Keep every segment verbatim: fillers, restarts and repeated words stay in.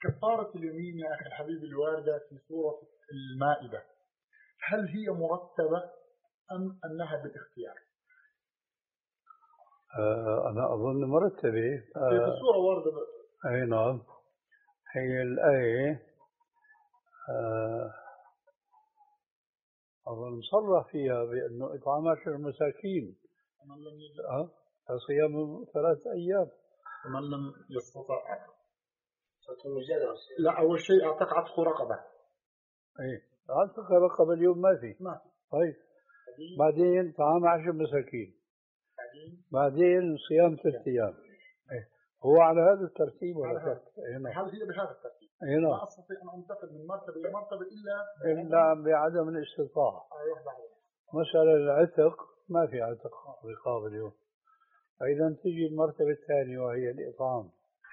كفارة اليمين يا أخي الحبيب الواردة في سورة المائدة، هل هي مرتبة أم أنها بالاختيار؟ آه أنا أظن مرتبة. آه في السورة واردة. أي نعم، هي الآية آه أظن صرح فيها بأنه إطعام عشر مساكين أه؟ صيام ثلاث أيام. ومن لم يستطع لا، أول شيء أعتق عتق رقبة. إيه عتق رقبة اليوم ما في. ما في. طيب بعدين طعام عشر مساكين، بعدين صيام ثلاث أيام. إيه هو على هذا الترتيب ولا هذا؟ هل هي بهذا الترتيب؟ إيه لا أستطيع أن أنتقل من مرتبة إلى مرتبة إلا إلا بعدم الاستطاعة. مثلا العتق ما في عتق رقاب اليوم، فإذا تجي المرتبة الثانية وهي الإطعام.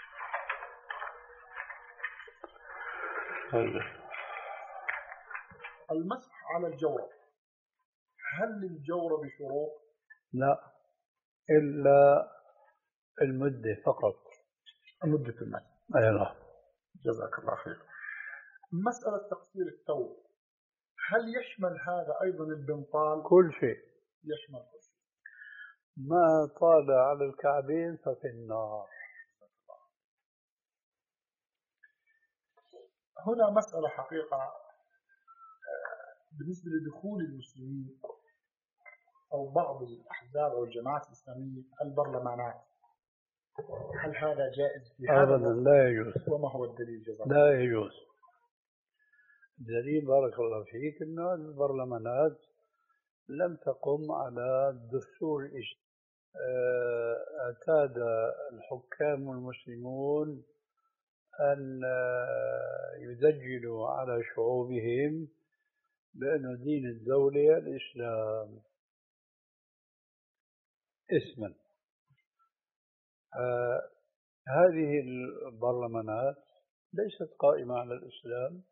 المسح على الجورب، هل للجورب شروط؟ لا، إلا المدة فقط. مدة المسح. أي نعم. جزاك الله خير. مسألة تقصير الثوب، هل يشمل هذا أيضا البنطال؟ كل شيء يشمل كل شيء. ما طال على الكعبين ففي النار. هنا مسألة حقيقة بالنسبة لدخول المسلمين أو بعض الأحزاب أو الجماعات الإسلامية البرلمانات، هل هذا جائز في هذا؟ أبدا لا يجوز. وما هو الدليل جزاك؟ لا يجوز. الدليل بارك الله فيك أنه البرلمانات لم تقم على الدستور الاجتماعي. اعتاد الحكام المسلمون أن يدجلوا على شعوبهم بأن دين الدولة الإسلام اسما. آه هذه البرلمانات ليست قائمة على الإسلام،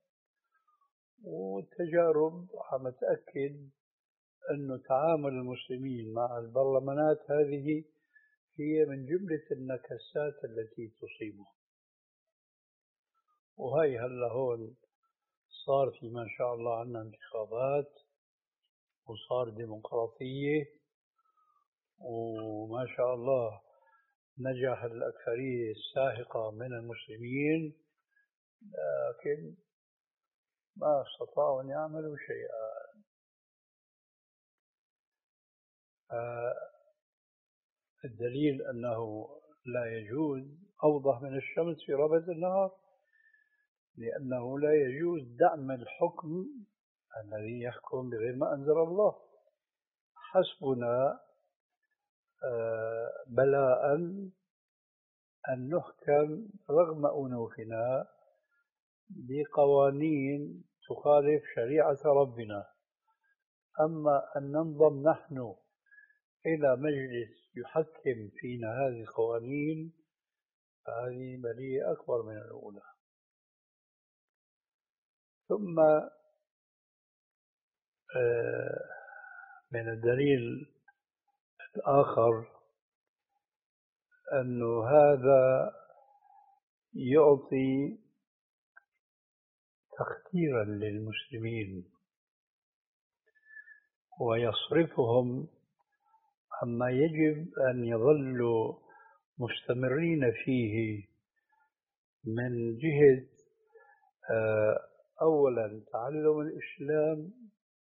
والتجارب عم تأكد أن تعامل المسلمين مع البرلمانات هذه هي من جملة النكسات التي تصيبهم. وهي هلا هون صار في ما شاء الله عندنا انتخابات وصار ديمقراطية وما شاء الله نجح الأكثرية الساحقة من المسلمين، لكن ما استطاعوا أن يعملوا شيئا. الدليل أنه لا يجوز أوضح من الشمس في ربد النهار، لأنه لا يجوز دعم الحكم الذي يحكم بغير ما أنزل الله. حسبنا بلاء أن نحكم رغم أنوفنا بقوانين تخالف شريعة ربنا، أما أن ننضم نحن إلى مجلس يحكم فينا هذه القوانين فهذه بلية أكبر من الأولى. ثم من الدليل الآخر أن هذا يعطي تخديرا للمسلمين ويصرفهم عما يجب أن يظلوا مستمرين فيه من جهة أولا تعلم الإسلام،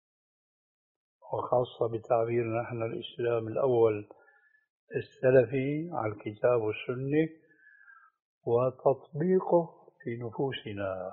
وخاصة بتعبيرنا نحن الإسلام الأول السلفي على الكتاب والسنة، وتطبيقه في نفوسنا.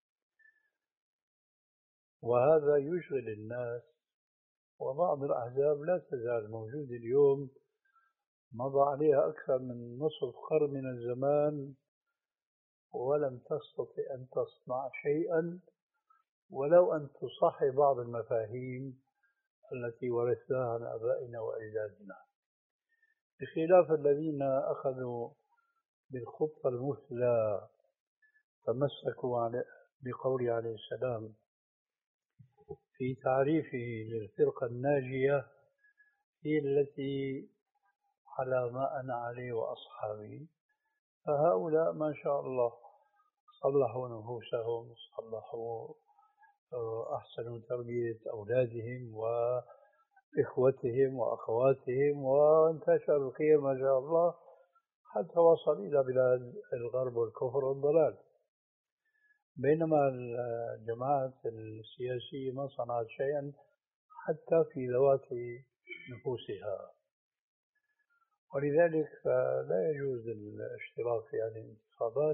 وهذا يشغل الناس، وبعض الأحزاب لا تزال موجودة اليوم، مضى عليها أكثر من نصف قرن من الزمان ولم تستطع أن تصنع شيئا ولو أن تصحح بعض المفاهيم التي ورثناها عن آبائنا وأجدادنا، بخلاف الذين أخذوا بالخطة المثلى تمسكوا بقول عليه السلام في تعريفه للفرقة الناجية هي التي على ما أنا عليه وأصحابي. فهؤلاء ما شاء الله صلحوا نفوسهم، صلحوا أحسنوا تربية أولادهم وإخوتهم وأخواتهم، وانتشر الخير ما شاء الله حتى وصل إلى بلاد الغرب والكفر والضلال. بينما الجماعات السياسية ما صنعت شيئا حتى في ذوات نفوسها، ولذلك لا يجوز الاشتراك في هذه الانتخابات،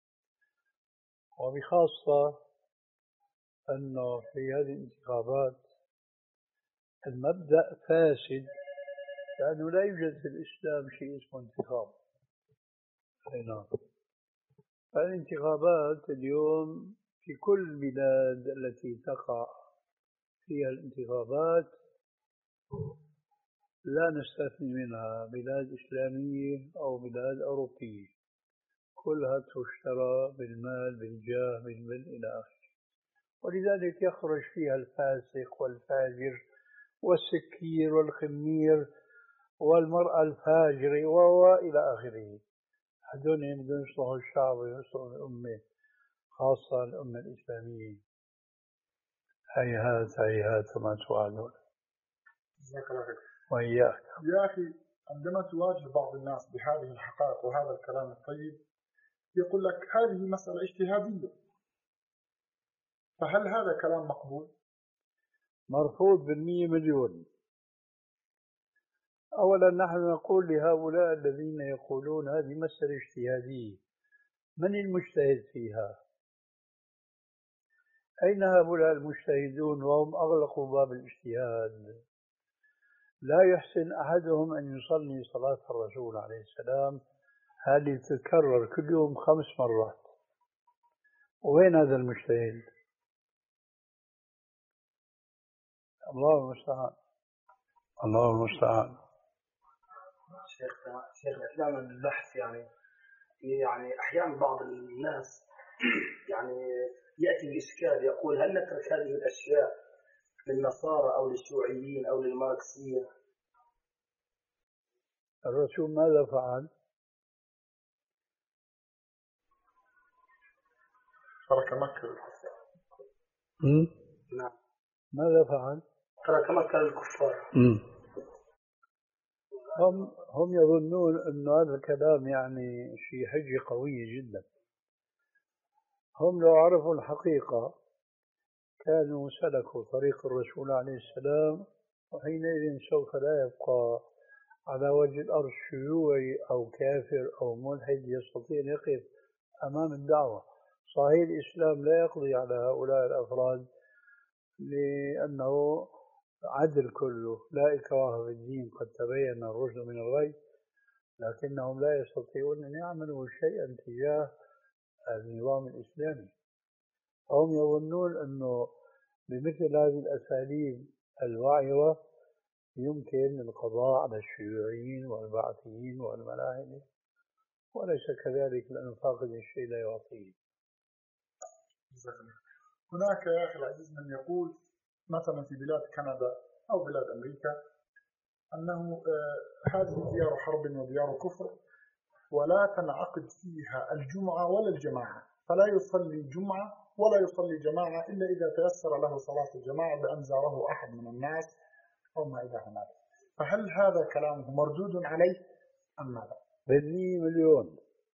وبخاصة أنه في هذه الانتخابات المبدأ فاسد، لأنه لا يوجد في الإسلام شيء اسمه انتخاب. نعم. الانتخابات اليوم في كل البلاد التي تقع فيها الانتخابات لا نستثني منها بلاد إسلامية أو بلاد أوروبية، كلها تشترى بالمال بالجاه بالمال إلى آخره، ولذلك يخرج فيها الفاسق والفاجر والسكير والخمير والمرأة الفاجرة وإلى آخره. هذول بدهم يصلحوا الشعب ويصلحوا الأمة، خاصة الأمة الإسلامية. هيهات هيهات ما توعدون. جزاك الله خير. وإياك. يا أخي، عندما تواجه بعض الناس بهذه الحقائق وهذا الكلام الطيب يقول لك هذه مسألة اجتهادية، فهل هذا كلام مقبول؟ مرفوض بالمية مليون. أولا نحن نقول لهؤلاء الذين يقولون هذه مسألة اجتهادية، من المجتهد فيها؟ أين هؤلاء المجتهدون وهم أغلقوا باب الاجتهاد؟ لا يحسن أحدهم أن يصلي صلاة الرسول عليه السلام هذه تتكرر كل يوم خمس مرات، وين هذا المجتهد؟ الله المستعان. الله المستعان. شيخنا شيخنا أثناء البحث يعني يعني أحيانا بعض الناس يعني يأتي بإشكال يقول هل نترك هذه الأشياء للنصارى أو للشيوعيين أو للماركسية؟ الرسول ماذا فعل؟ ترك مكة للكفار. نعم. ماذا فعل؟ ترك مكة للكفار. هم هم يظنون أن هذا الكلام يعني شيء حجة قوية جدا. هم لو عرفوا الحقيقة كانوا سلكوا طريق الرسول عليه السلام، وحينئذ سوف لا يبقى على وجه الأرض شيوعي أو كافر أو ملحد يستطيع أن يقف أمام الدعوة. صحيح الإسلام لا يقضي على هؤلاء الأفراد لأنه عدل كله، لا إكراه في الدين، قد تبين الرشد من الغي، لكنهم لا يستطيعون أن يعملوا شيئا تجاه النظام الإسلامي. هم يظنون أنه بمثل هذه الأساليب الوعرة يمكن القضاء على الشيوعيين والبعثيين والملاحدة، وليس كذلك، لأن فاقد الشيء لا يعطيه. هناك يا أخي العزيز من يقول مثلا في بلاد كندا أو بلاد أمريكا أنه هذه ديار حرب وديار كفر، ولا تنعقد فيها الجمعة ولا الجماعة، فلا يصلي جمعة ولا يصلي جماعة إلا إذا تيسر له صلاة الجماعة بأن زاره أحد من الناس أو ما إلى هناك. فهل هذا كلامه مردود عليه أم ماذا؟ بالمية مليون.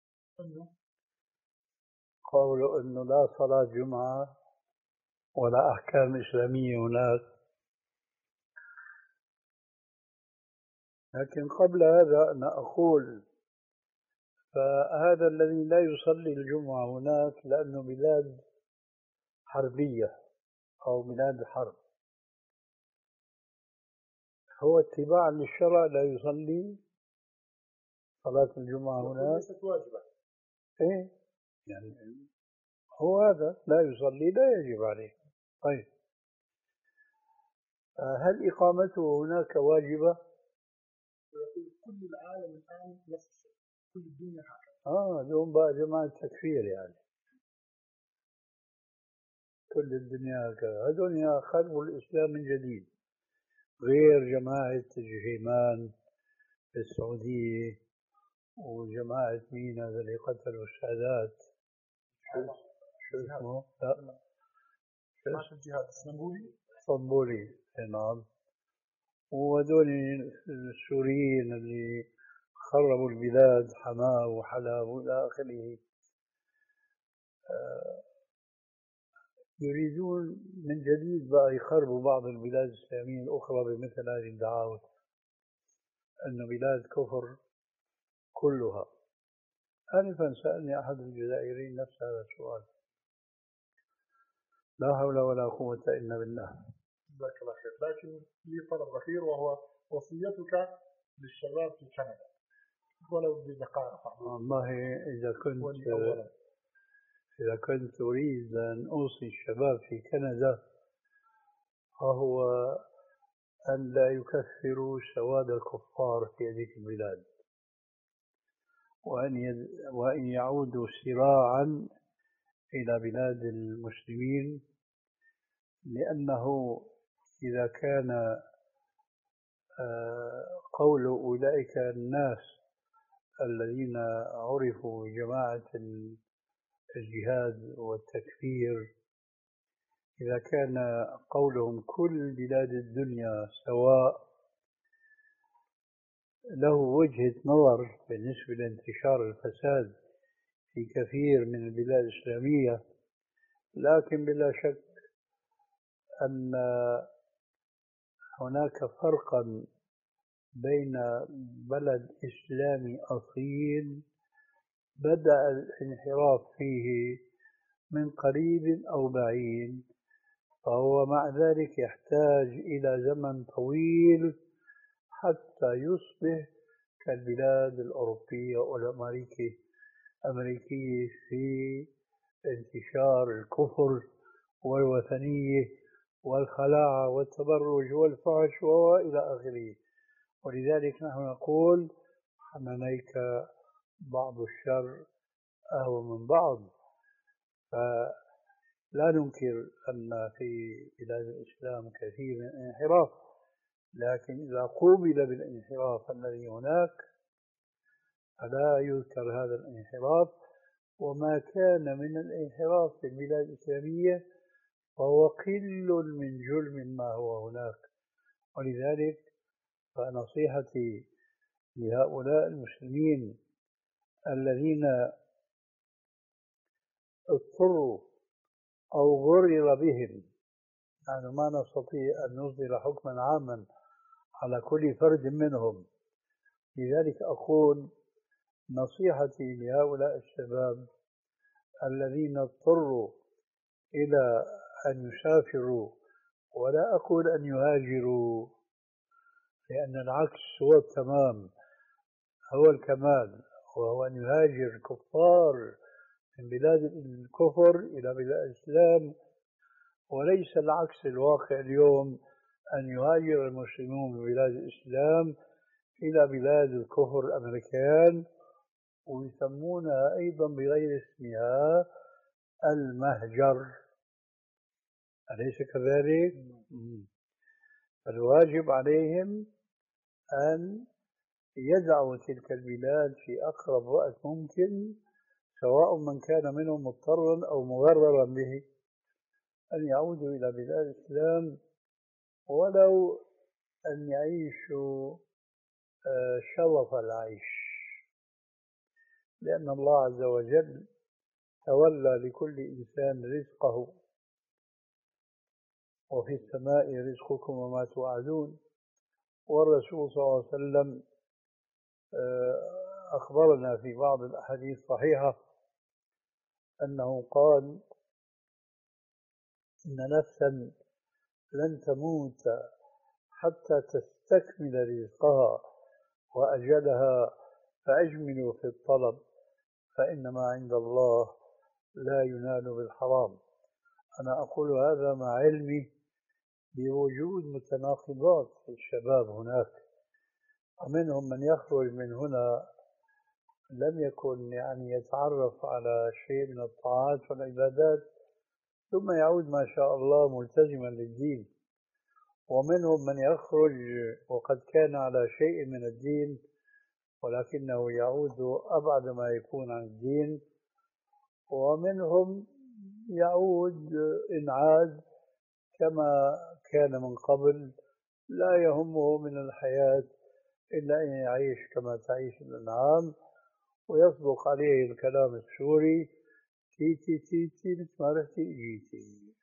قولوا أنه لا صلاة جمعة ولا أحكام إسلامية هناك. لكن قبل هذا أنا أقول فهذا الذي لا يصلي الجمعة هناك لأنه بلاد حربية أو بلاد حرب، هو اتباعا للشرع لا يصلي صلاة الجمعة هناك. ليست واجبة. إيه يعني هو هذا لا يصلي لا يجب عليه. طيب هل إقامته هناك واجبة؟ كل العالم الآن نفس الشيء، كل الدنيا هكذا. آه اليوم بقى جماعة تكفير يعني كل الدنيا هكذا. هذول خلقوا الإسلام من جديد، غير جماعة جهيمان في السعودية وجماعة مين هذا اللي قتلوا السادات شو اسمه؟ لا ما في الجهاد الاسطنبولي. اسطنبولي نعم. وهذول السوريين اللي خربوا البلاد، حماه وحلب والى اخره، يريدون من جديد بقى يخربوا بعض البلاد الإسلامية الأخرى بمثل هذه الدعاوى أن بلاد كفر كلها. آنفا سألني أحد الجزائريين نفس هذا السؤال. لا حول ولا قوة إلا بالله. جزاك الله خير. لكن لي طلب أخير، وهو وصيتك للشباب في كندا ولو بدقائق. والله إذا كنت إذا كنت أريد أن أوصي الشباب في كندا فهو أن لا يكثروا سواد الكفار في هذه البلاد، وأن يد... وأن يعودوا سراعا إلى بلاد المسلمين، لأنه إذا كان قول أولئك الناس الذين عرفوا بجماعة الجهاد والتكفير، إذا كان قولهم كل بلاد الدنيا سواء، له وجهة نظر بالنسبة لانتشار الفساد في كثير من البلاد الإسلامية، لكن بلا شك أن هناك فرقا بين بلد إسلامي أصيل بدأ الانحراف فيه من قريب أو بعيد، فهو مع ذلك يحتاج إلى زمن طويل حتى يصبح كالبلاد الأوروبية والأمريكية أمريكية في انتشار الكفر والوثنية والخلاعة والتبرج والفحش وإلى آخره. ولذلك نحن نقول حمنيك بعض الشر أهون من بعض. فلا ننكر أن في بلاد الإسلام كثير من الانحراف، لكن إذا قوبل بالانحراف الذي هناك فلا يذكر هذا الانحراف، وما كان من الانحراف في البلاد الإسلامية فهو قل من جرم ما هو هناك. ولذلك فنصيحتي لهؤلاء المسلمين الذين اضطروا أو غرر بهم، نحن ما نستطيع أن نصدر حكما عاما على كل فرد منهم، لذلك أقول نصيحتي لهؤلاء الشباب الذين اضطروا إلى أن يسافروا، ولا أقول أن يهاجروا لأن العكس هو التمام، هو الكمال، وهو أن يهاجر الكفار من بلاد الكفر إلى بلاد الإسلام، وليس العكس الواقع اليوم أن يهاجر المسلمون من بلاد الإسلام إلى بلاد الكفر الأمريكان، ويسمونها أيضا بغير اسمها المهجر، أليس كذلك؟ فالواجب عليهم أن يدعوا تلك البلاد في أقرب وقت ممكن، سواء من كان منهم مضطرا أو مغررا به، أن يعودوا إلى بلاد الإسلام ولو أن يعيشوا شرف العيش، لأن الله عز وجل تولى لكل إنسان رزقه، وفي السماء رزقكم وما توعدون. والرسول صلى الله عليه وسلم أخبرنا في بعض الأحاديث الصحيحة أنه قال: إن نفسا لن تموت حتى تستكمل رزقها وأجلها، فأجملوا في الطلب فإنما عند الله لا ينال بالحرام. أنا أقول هذا مع علمي بوجود متناقضات في الشباب هناك، ومنهم من يخرج من هنا لم يكن يعني يتعرف على شيء من الطاعات والعبادات، ثم يعود ما شاء الله ملتزما للدين، ومنهم من يخرج وقد كان على شيء من الدين ولكنه يعود أبعد ما يكون عن الدين، ومنهم يعود إن عاد كما كان من قبل، لا يهمه من الحياة إلا أن يعيش كما تعيش الأنعام، ويصدق عليه الكلام السوري تي تي تي تي مثل ما رحتي جيتي.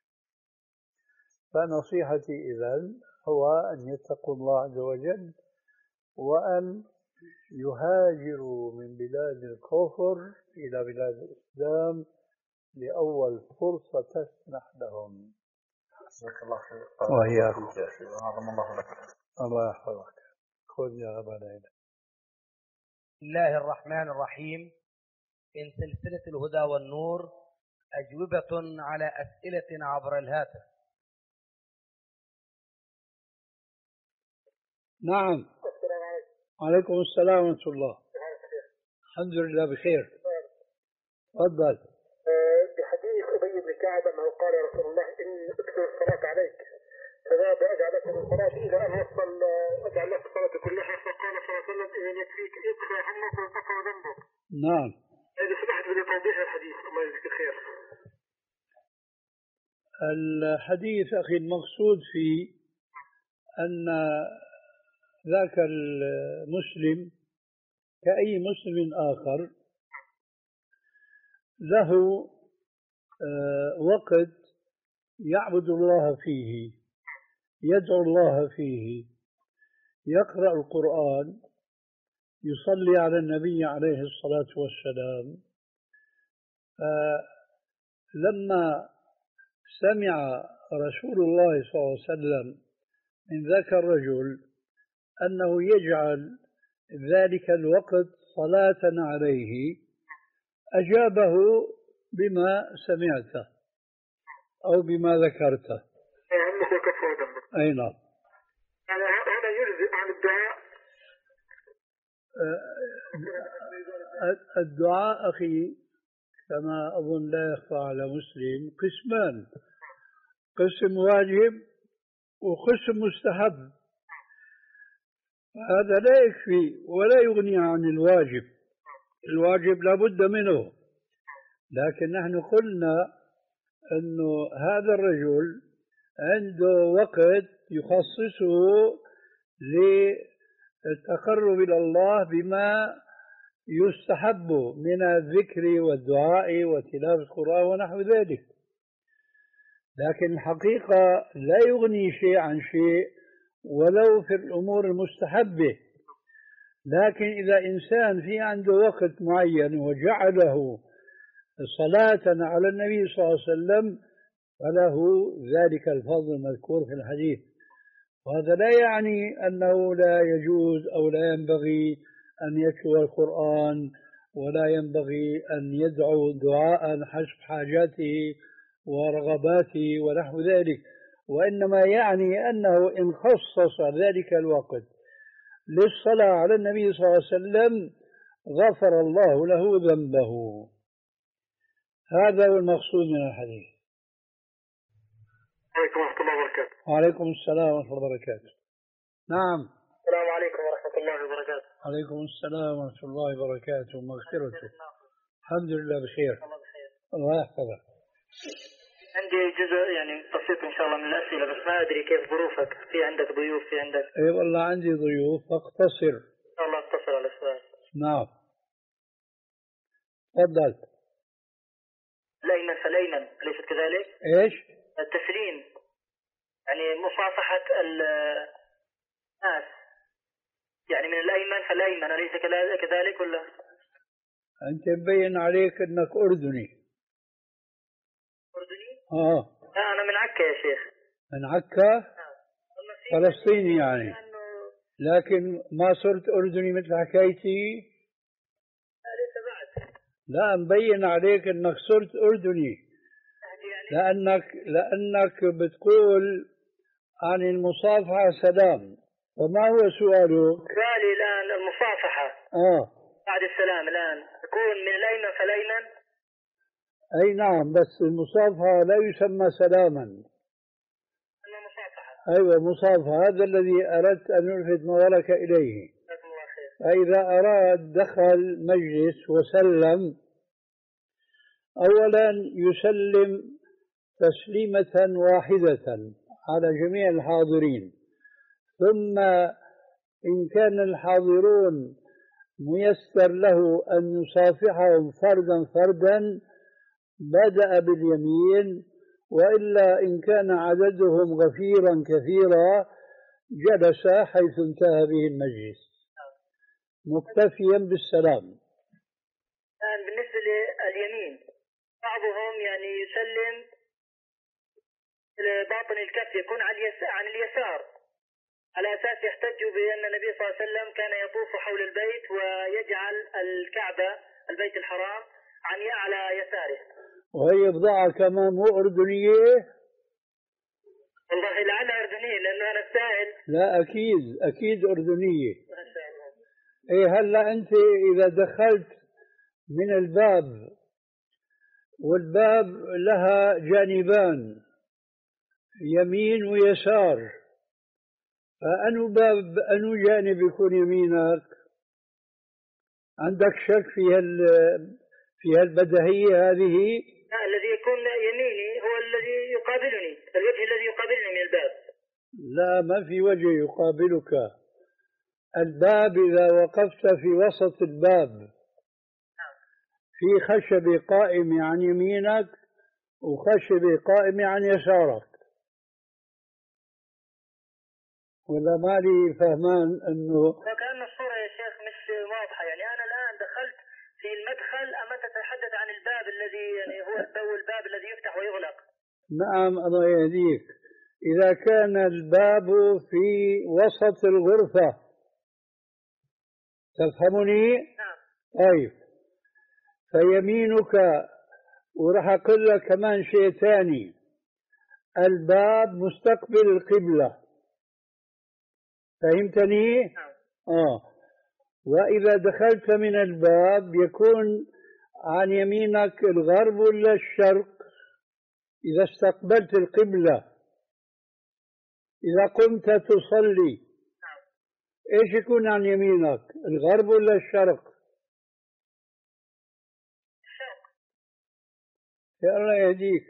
فنصيحتي إذن هو أن يتقوا الله عز وجل، وأن يهاجروا من بلاد الكفر إلى بلاد الإسلام لأول فرصة تسمح لهم. جزاك الله خير. وإياكم. أعظم الله لك. الله يحفظك. خذ يا أبا ليلى. بسم الله الرحمن الرحيم. من سلسلة الهدى والنور، أجوبة على أسئلة عبر الهاتف. نعم. وعليكم السلام ورحمة الله. الحمد لله بخير. تفضل. بحديث أبي بن كعب أنه قال يا رسول الله إن أكثر الصلاة عليك فذهب أجعل لك الصلاة إلى أن وصل أجعل لك الصلاة كلها، فقال صلى الله عليه وسلم إذا يكفيك يكفى همك ويكفى ذنبك. نعم. إذا سمحت بتوضيح الحديث الله يجزيك الخير. الحديث أخي المقصود فيه أن ذاك المسلم كأي مسلم آخر له وقت يعبد الله فيه، يدعو الله فيه، يقرأ القرآن، يصلي على النبي عليه الصلاة والسلام. لما سمع رسول الله صلى الله عليه وسلم من ذاك الرجل أنه يجعل ذلك الوقت صلاة عليه، أجابه بما سمعته أو بما ذكرته. أي نعم. هذا يجزئ عن الدعاء. الدعاء أخي كما أظن لا يخفى على مسلم قسمان: قسم واجب وقسم مستحب. هذا لا يكفي ولا يغني عن الواجب. الواجب لا بد منه، لكن نحن قلنا أنه هذا الرجل عنده وقت يخصصه للتقرب إلى الله بما يستحب من الذكر والدعاء وتلاوة القرآن ونحو ذلك. لكن الحقيقة لا يغني شيء عن شيء ولو في الأمور المستحبة. لكن إذا إنسان في عنده وقت معين وجعله صلاة على النبي صلى الله عليه وسلم فله ذلك الفضل المذكور في الحديث. وهذا لا يعني أنه لا يجوز أو لا ينبغي أن يتلو القرآن ولا ينبغي أن يدعو دعاء حسب حاجاته ورغباته ونحو ذلك، وإنما يعني أنه إن خصص ذلك الوقت للصلاة على النبي صلى الله عليه وسلم غفر الله له ذنبه. هذا هو المقصود من الحديث. عليكم ورحمة الله وبركاته. وعليكم السلام ورحمة الله وبركاته. نعم. السلام عليكم ورحمة الله وبركاته. عليكم السلام ورحمة الله وبركاته ومغفرته. الحمد لله بخير. الله يحفظك. عندي جزء يعني بسيط إن شاء الله من الأسئلة، بس ما أدري كيف ظروفك، في عندك ضيوف في عندك؟ إي والله عندي ضيوف، فاقتصر. إن شاء الله اقتصر على السؤال. نعم. تفضل. الأيمن فالأيمن أليست كذلك؟ إيش؟ التسليم يعني مصافحة الناس يعني من الأيمن فالأيمن أليس كذلك ولا؟ أنت مبين عليك أنك أردني. أردني؟ آه. لا أنا من عكا يا شيخ. من عكا؟ فلسطيني يعني. لكن ما صرت أردني مثل حكايتي؟ لا ليس بعد. لا مبين عليك أنك صرت أردني، لأنك لأنك بتقول عن المصافحة سلام. وما هو سؤالك؟ سؤالي الآن المصافحة آه بعد السلام الآن تكون من الأيمن فالأيمن؟ أي نعم، بس المصافحة لا يسمى سلاما. أما مصافحة. أيوة مصافحة، هذا الذي أردت أن ألفت نظرك إليه. فإذا أراد دخل مجلس وسلم أولا يسلم تسليمة واحدة على جميع الحاضرين، ثم إن كان الحاضرون ميسر له أن يصافحهم فردا فردا بدأ باليمين، وإلا إن كان عددهم غفيرا كثيرا جلس حيث انتهى به المجلس مكتفيا بالسلام. الآن بالنسبة لليمين بعضهم يعني يسلم باطن الكف يكون عن اليسار عن اليسار على أساس يحتجوا بأن النبي صلى الله عليه وسلم كان يطوف حول البيت ويجعل الكعبة البيت الحرام عن على يساره. وهي بضاعة كمان مو أردنية؟ والله لعلها أردنية لأنه أنا السائل. لا أكيد أكيد أردنية. ما شاء الله. إيه هلا أنت إذا دخلت من الباب والباب لها جانبان يمين ويسار، فأنو باب أنو جانب يكون يمينك؟ عندك شك في هال في هالبديهية هذه؟ لا، الذي يكون يميني هو الذي يقابلني، الوجه الذي يقابلني من الباب. لا، ما في وجه يقابلك. الباب إذا وقفت في وسط الباب في خشب قائم عن يمينك وخشب قائم عن يسارك، ولا مالي فهمان أنه وكأن الصورة يا شيخ مش واضحة. يعني أنا الآن دخلت في المدخل أما تتحدث عن الباب الذي يعني هو الباب الذي يفتح ويغلق. نعم الله يهديك. إذا كان الباب في وسط الغرفة، تفهمني؟ نعم. طيب، فيمينك، وراح أقول لك كمان شيء ثاني، الباب مستقبل القبلة، فهمتني؟ نعم. آه. وإذا دخلت من الباب يكون عن يمينك الغرب ولا الشرق؟ إذا استقبلت القبلة، إذا قمت تصلي نعم. إيش يكون عن يمينك، الغرب ولا الشرق؟ الشرق. يا الله يهديك.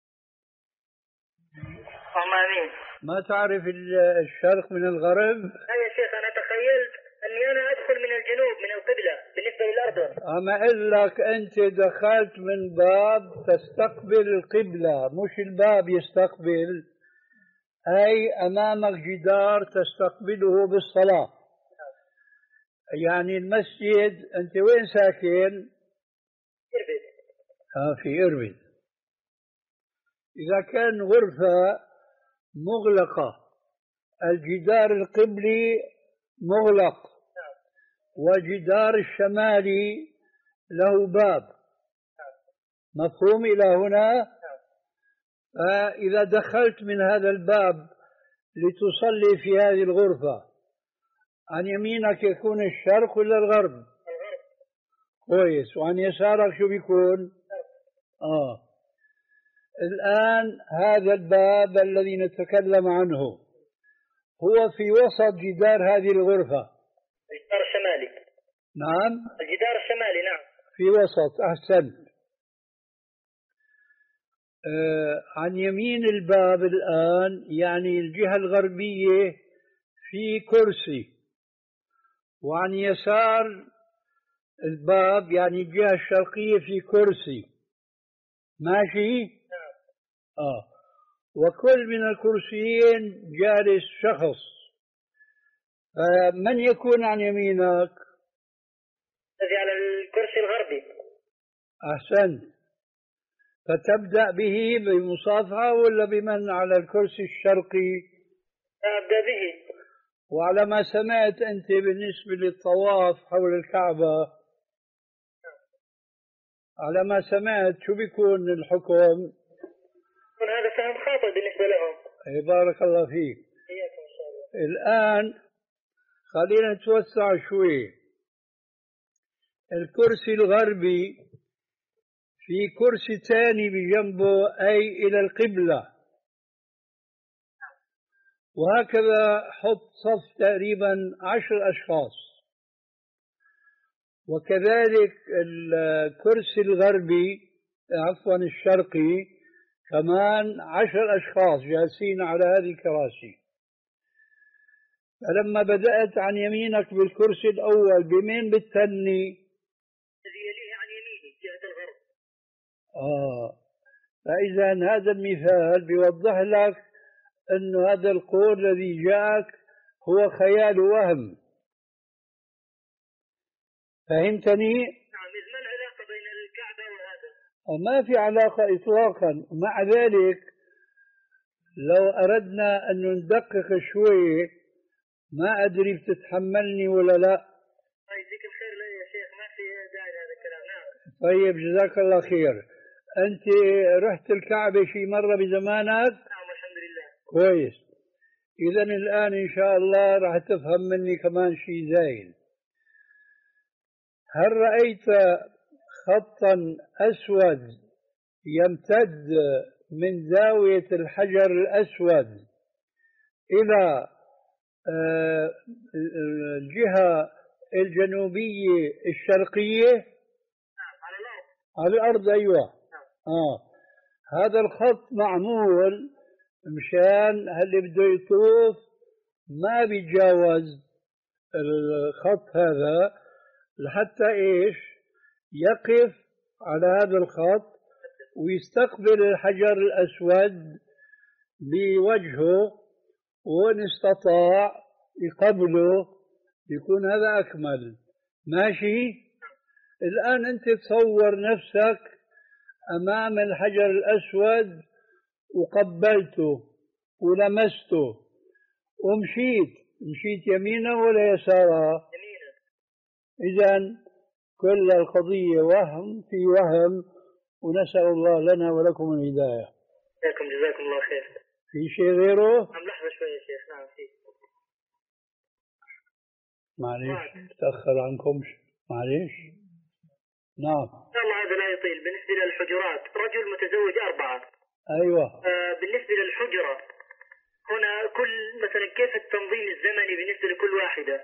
اللهم آمين. ما تعرف الشرق من الغرب؟ لا يا شيخ، أنا تخيلت أني أنا أدخل من الجنوب من القبلة بالنسبة للأردن. أما أقول لك أنت دخلت من باب تستقبل القبلة، مش الباب يستقبل، أي أمامك جدار تستقبله بالصلاة. يعني المسجد، أنت وين ساكن؟ إربد. آه في إربد. إذا كان غرفة مغلقة الجدار القبلي مغلق وجدار الشمالي له باب، مفهوم إلى هنا؟ فإذا دخلت من هذا الباب لتصلي في هذه الغرفة عن يمينك يكون الشرق ولا الغرب؟ كويس. وعن يسارك شو بيكون؟ آه. الآن هذا الباب الذي نتكلم عنه هو في وسط جدار هذه الغرفة. الجدار الشمالي. نعم. الجدار الشمالي نعم. في وسط. أحسنت. آه عن يمين الباب الآن يعني الجهة الغربية في كرسي، وعن يسار الباب يعني الجهة الشرقية في كرسي. ماشي؟ نعم. آه. وكل من الكرسيين جالس شخص. آه من يكون عن يمينك؟ الذي على الكرسي الغربي. أحسنت. فتبدأ به بمصافحة ولا بمن على الكرسي الشرقي؟ أبدأ به. وعلى ما سمعت أنت بالنسبة للطواف حول الكعبة، على ما سمعت شو بيكون الحكم؟ هذا فهم خاطئ بالنسبة لهم. بارك الله فيك. إياكم إن شاء الله. الآن خلينا نتوسع شوي. الكرسي الغربي في كرسي ثاني بجنبه أي إلى القبلة، وهكذا حط صف تقريبا عشر أشخاص. وكذلك الكرسي الغربي عفوا الشرقي كمان عشر أشخاص جالسين على هذه الكراسي. فلما بدأت عن يمينك بالكرسي الأول بمين بتثني؟ الذي يليه عن يميني جهة الغرب. آه فإذا هذا المثال بيوضح لك أن هذا القول الذي جاءك هو خيال وهم. فهمتني؟ نعم. إذ ما العلاقة بين الكعبة وهذا؟ ما في علاقة إطلاقا. مع ذلك لو أردنا أن ندقق شوي، ما أدري بتتحملني ولا لا. طيب يجزيك الخير. لا يا شيخ ما في داعي لهذا الكلام. نعم. طيب جزاك الله خير. أنت رحت الكعبة شي مرة بزمانك؟ نعم الحمد لله. كويس. إذا الآن إن شاء الله راح تفهم مني كمان شيء زايد. هل رأيت خطا أسود يمتد من زاوية الحجر الأسود إلى الجهة الجنوبية الشرقية؟ نعم. على الأرض. على الأرض. أيوة. نعم. آه. هذا الخط معمول مشان اللي بده يطوف ما بيتجاوز الخط هذا لحتى إيش؟ يقف على هذا الخط ويستقبل الحجر الأسود بوجهه، وإن استطاع يقبله يكون هذا أكمل. ماشي؟ الآن أنت تصور نفسك أمام الحجر الأسود وقبلته ولمسته ومشيت مشيت يمينه ولا يساره؟ يمينه. إذن كل القضية وهم في وهم، ونسأل الله لنا ولكم الهداية. لكم جزاكم الله خير. في شيء غيره؟ نعم لحظة شوية يا شيخ. نعم في. معليش تأخر عنكم. معليش. نعم. إن شاء الله هذا لا يطيل. بالنسبة للحجرات، رجل متزوج أربعة. أيوة. آه بالنسبة للحجرة هنا كل مثلا كيف التنظيم الزمني بالنسبة لكل واحدة؟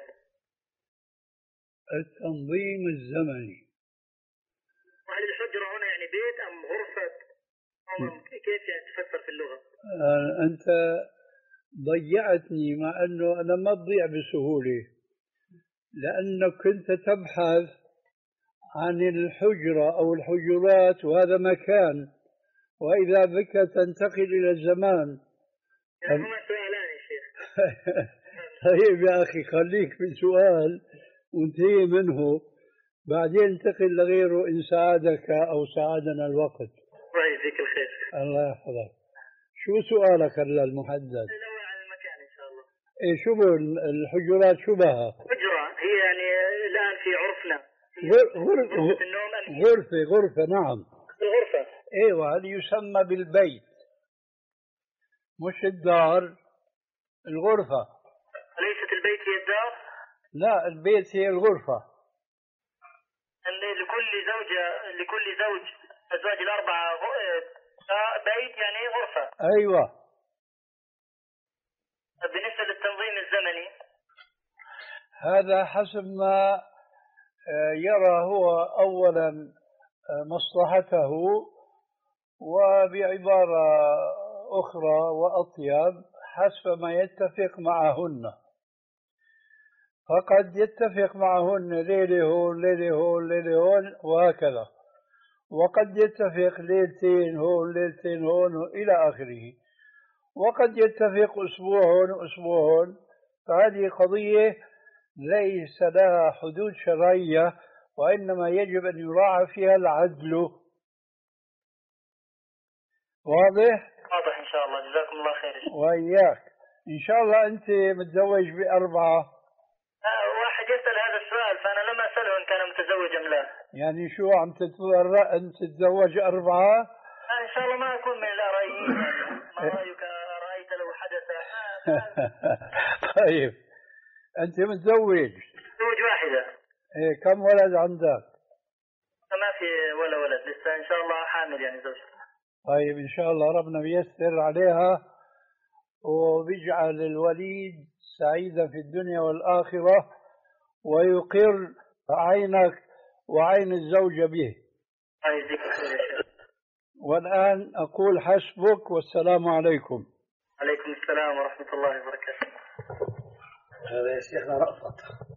التنظيم الزمني. وهل الحجرة هنا يعني بيت أم غرفة أم كيف يعني تفسر في اللغة؟ آه أنت ضيعتني، مع أنه أنا ما تضيع بسهولة، لأنك كنت تبحث عن الحجرة أو الحجرات وهذا مكان، وإذا بك تنتقل إلى الزمان. يعني هما سؤالان يا شيخ. طيب يا أخي خليك في سؤال وانتهي منه، بعدين انتقل لغيره إن ساعدك أو ساعدنا الوقت. الله يجزيك الخير. الله يحفظك. شو سؤالك هلا المحدد؟ الأول عن المكان إن شاء الله. إيه شو الحجرات شو بها؟ حجرة هي يعني الآن في عرفنا غرفة غرفة غرفة نعم. الغرفة. ايوه هذه يسمى بالبيت مش الدار. الغرفة. أليست البيت هي الدار؟ لا البيت هي الغرفة. لكل زوجة لكل زوج أزواج الأربعة بيت يعني غرفة. أيوة. بالنسبة للتنظيم الزمني هذا حسب ما يرى هو أولا مصلحته، وبعبارة أخرى وأطيب حسب ما يتفق معهن. فقد يتفق معهن ليلة هون ليلة هون ليلة هون وهكذا، وقد يتفق ليلتين هون ليلتين هون إلى آخره، وقد يتفق أسبوع هون وأسبوع هون. فهذه قضية ليس لها حدود شرعية، وإنما يجب أن يراعى فيها العدل. واضح؟ واضح إن شاء الله. جزاكم الله خير. وإياك. إن شاء الله أنت متزوج بأربعة. آه واحد يسأل هذا السؤال فأنا لم أسأله إن كان متزوج أم لا. يعني شو عم تتورع أن تتزوج أربعة؟ آه إن شاء الله ما أكون من الأرائيين. يعني ما رأيك رأيت لو حدث؟ طيب أنت متزوج؟ متزوج واحدة. إيه كم ولد عندك؟ ما في ولا ولد لسه. إن شاء الله حامل يعني زوجتي. طيب إن شاء الله ربنا بيسر عليها وبيجعل الوليد سعيدا في الدنيا والآخرة، ويقر عينك وعين الزوجة به. الله يجزيك الخير يا شيخ. والآن أقول حسبك والسلام عليكم. عليكم السلام ورحمة الله وبركاته. هذا يا شيخنا رأفت.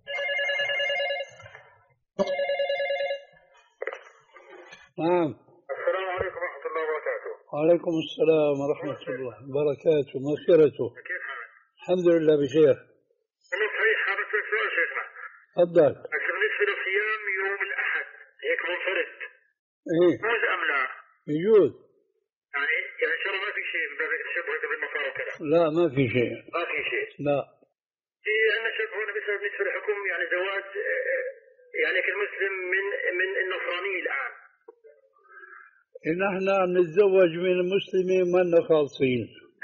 نعم. السلام عليكم ورحمة الله وبركاته. وعليكم السلام ورحمة الله وبركاته. مغفرته. كيف حالك؟ الحمد لله بخير. أنا صحيح هذا سؤال شيخنا. تفضل. بالنسبة لصيام يوم الأحد هيك منفرد. إيه. يجوز أم لا؟ يجوز. يعني يعني إن شاء الله ما في شيء من باب التشبه بالنصارى وكذا. لا ما في شيء. ما في شيء. لا. في عندنا شبه هنا بالنسبة للحكم يعني زواج يعني كالمسلم من من النصراني الآن. إن احنا نتزوج من المسلمين ما لنا خالصين.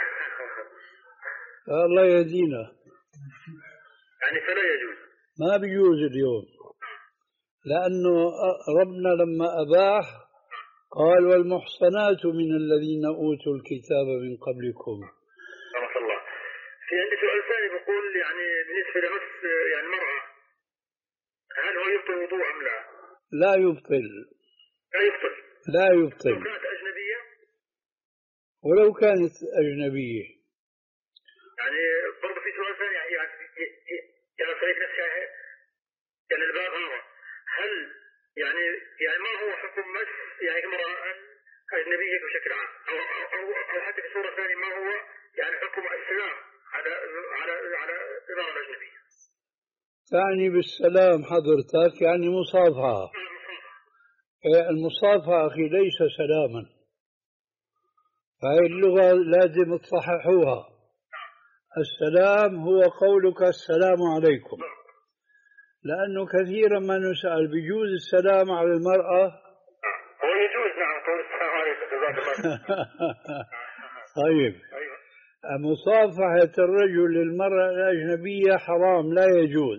الله يهدينا. يعني فلا يجوز. ما بيجوز اليوم. لأنه ربنا لما أباح قال والمحصنات من الذين أوتوا الكتاب من قبلكم. رحمة الله. في عندي سؤال ثاني بقول يعني بالنسبة لمس يعني المرأة هل هو يبطل وضوء أم لا؟ لا يبطل. لا يبطل. لا يبطل. لو كانت أجنبية؟ ولو كانت أجنبية. يعني برضه في سؤال ثاني يعني يعني يعني صحيح نفسي يعني الباب هذا هل يعني يعني ما هو حكم مس يعني امرأة أجنبية بشكل عام أو أو أو حتى في صورة ثانية ما هو يعني حكم السلام على على على المرأة الأجنبية؟ تعني بالسلام حضرتك يعني مصافحة. المصافحة أخي ليس سلاما. هاي اللغة لازم تصححوها. السلام هو قولك السلام عليكم. لأنه كثيرا ما نسأل بيجوز السلام على المرأة. هو يجوز نعم قول السلام عليكم جزاك الله. طيب. مصافحة الرجل للمرأة الأجنبية حرام لا يجوز.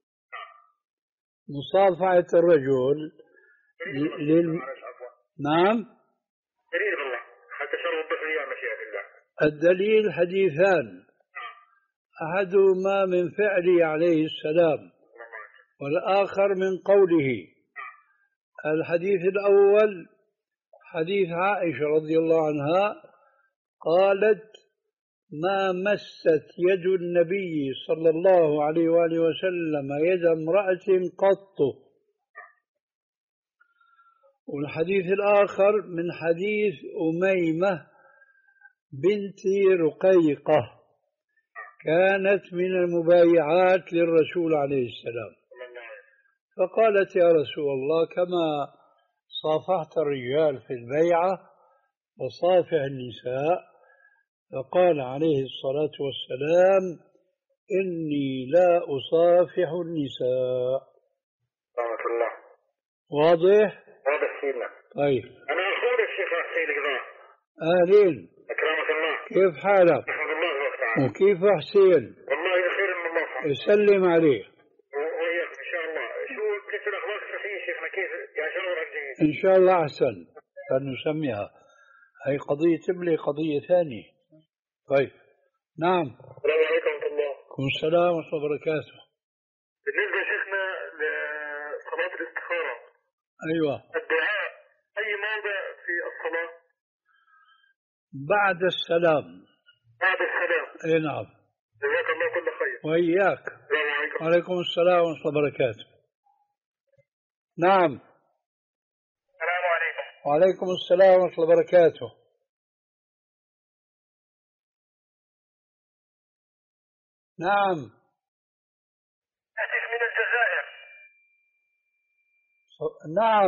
مصافحة الرجل لل... نعم. دليل بالله حتى شر وضح لي مشيئة الله. الدليل حديثان أحدهما من فعله عليه السلام والآخر من قوله. الحديث الأول حديث عائشة رضي الله عنها قالت ما مست يد النبي صلى الله عليه وآله وسلم يد امرأة قط. والحديث الآخر من حديث أميمة بنت رقيقة كانت من المبايعات للرسول عليه السلام فقالت يا رسول الله كما صافحت الرجال في البيعة وصافح النساء. فقال عليه الصلاة والسلام إني لا أصافح النساء. رحمة الله. واضح؟ واضح سيدنا. طيب. أنا أخوك الشيخ حسين القضاء. أهلين. أكرمك الله. كيف حالك؟ الحمد لله تبارك وتعالى. وكيف حسين؟ والله بخير من الله سبحانه. سلم عليه. وإياك إن شاء الله. شو بالنسبة للأخبار الصحية شيخنا كيف يعني شو وضعك جيد؟ إن شاء الله أحسن. فنسميها. هي قضية تبلي قضية ثانية. طيب. نعم. السلام عليكم ورحمة الله. وعليكم السلام ورحمة الله وبركاته. بالنسبة شيخنا لصلاة الاستخارة. أيوة. الدعاء أي موضع في الصلاة؟ بعد السلام. بعد السلام. أي نعم. جزاك الله كل خير. وإياك. السلام عليكم. وعليكم السلام ورحمة الله وبركاته. نعم. السلام عليكم. وعليكم السلام ورحمة الله وبركاته. نعم. أتيت من الجزائر. نعم.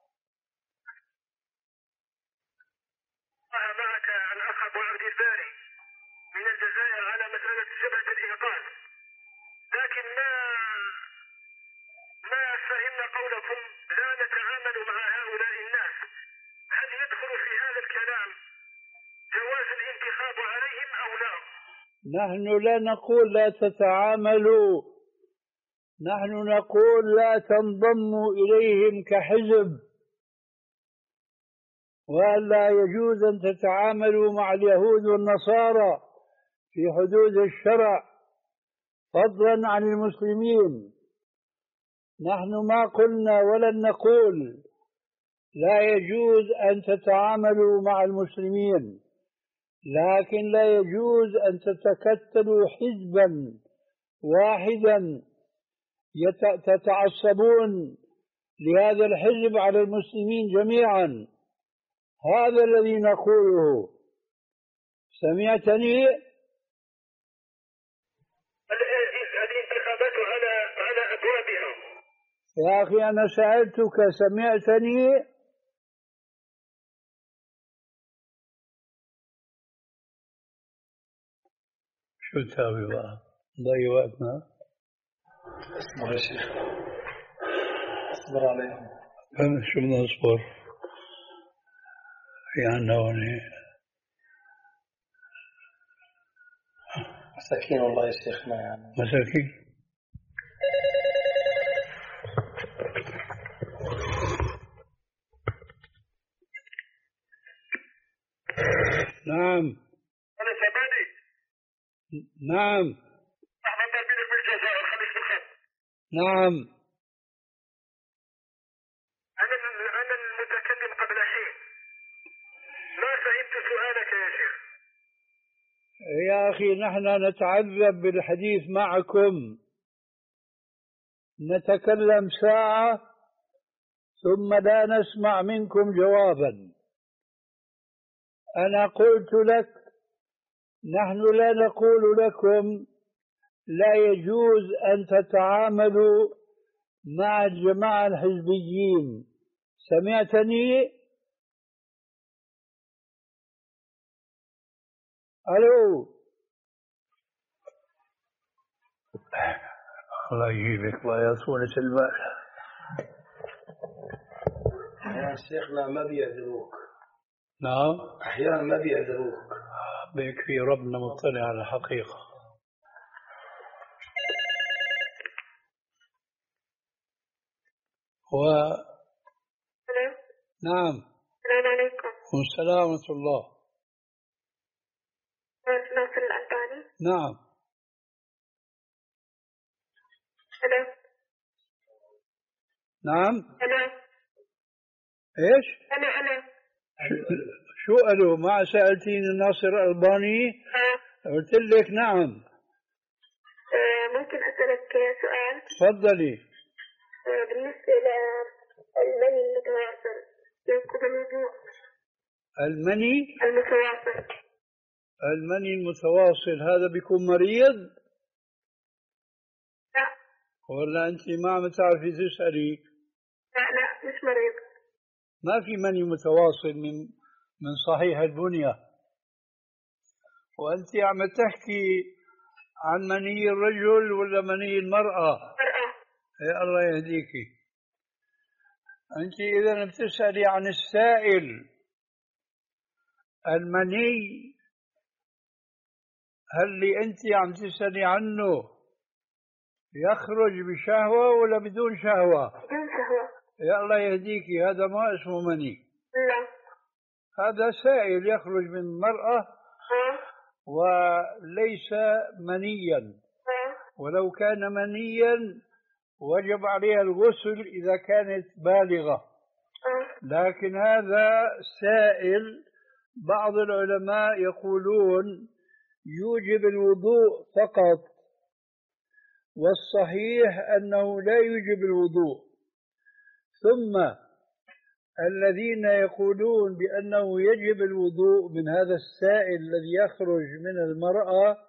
معك الأخ أبو عبد الباري من الجزائر على مسألة شبهة الإنقاذ، لكن ما ما فهمنا قولكم لا نتعامل مع هؤلاء الناس. هل يدخل في هذا الكلام جواز الانتخاب عليهم أو لا؟ نحن لا نقول لا تتعاملوا، نحن نقول لا تنضموا إليهم كحزب، ولا يجوز أن تتعاملوا مع اليهود والنصارى في حدود الشرع فضلا عن المسلمين. نحن ما قلنا ولن نقول لا يجوز أن تتعاملوا مع المسلمين، لكن لا يجوز أن تتكتلوا حزبا واحدا تتعصبون لهذا الحزب على المسلمين جميعا. هذا الذي نقوله. سمعتني؟ الانتخابات على على أبوابها. يا أخي أنا سألتك سمعتني؟ شو تساوي بقى؟ ضيع وقتنا. اصبر يا شيخ، اصبر عليهم. شو بدنا نصبر؟ في عنا هون مساكين والله يا شيخنا، يعني مساكين. نعم. أنا شبابي. نعم. أحمد بن بالجزائر خمس نقاط. نعم. أنا أنا المتكلم قبل حين. ما فهمت سؤالك يا شيخ. يا أخي نحن نتعذب بالحديث معكم، نتكلم ساعة ثم لا نسمع منكم جوابا. أنا قلت لك نحن لا نقول لكم لا يجوز أن تتعاملوا مع الجماعة الحزبيين. سمعتني؟ ألو. الله يجيبك يا صورة المال. يا شيخنا ما بيعذروك. نعم. أحيانا ما بيعذروك. بيكفي ربنا مطلع على الحقيقة. و نعم. السلام عليكم. والسلام ورحمة الله. ناصر الألباني. نعم. ألو. نعم. ألو. ايش؟ أنا أنا. شو قالوا؟ ما سألتيني ناصر الألباني؟ أه. قلت لك نعم. أه ممكن أسألك سؤال؟ تفضلي. أه بالنسبة للمني المتواصل ينقض الوضوء. المني المتواصل. المني المتواصل هذا بيكون مريض؟ لا. ولا أنت ما عم تعرفي تسألي؟ لا لا مش مريض. ما في مني متواصل من من صحيح البنية. وأنت عم تحكي عن مني الرجل ولا مني المرأة؟ مرأة. يا الله يهديكي. أنت إذا بتسألي عن السائل المني، هل اللي أنت عم تسألي عنه يخرج بشهوة ولا بدون شهوة؟ بدون شهوة. يا الله يهديكي، هذا ما اسمه مني. لا. هذا سائل يخرج من المرأة أه. وليس منيا. أه. ولو كان منيا وجب عليها الغسل إذا كانت بالغة. أه. لكن هذا سائل بعض العلماء يقولون يوجب الوضوء فقط، والصحيح أنه لا يوجب الوضوء. ثم الذين يقولون بأنه يجب الوضوء من هذا السائل الذي يخرج من المرأة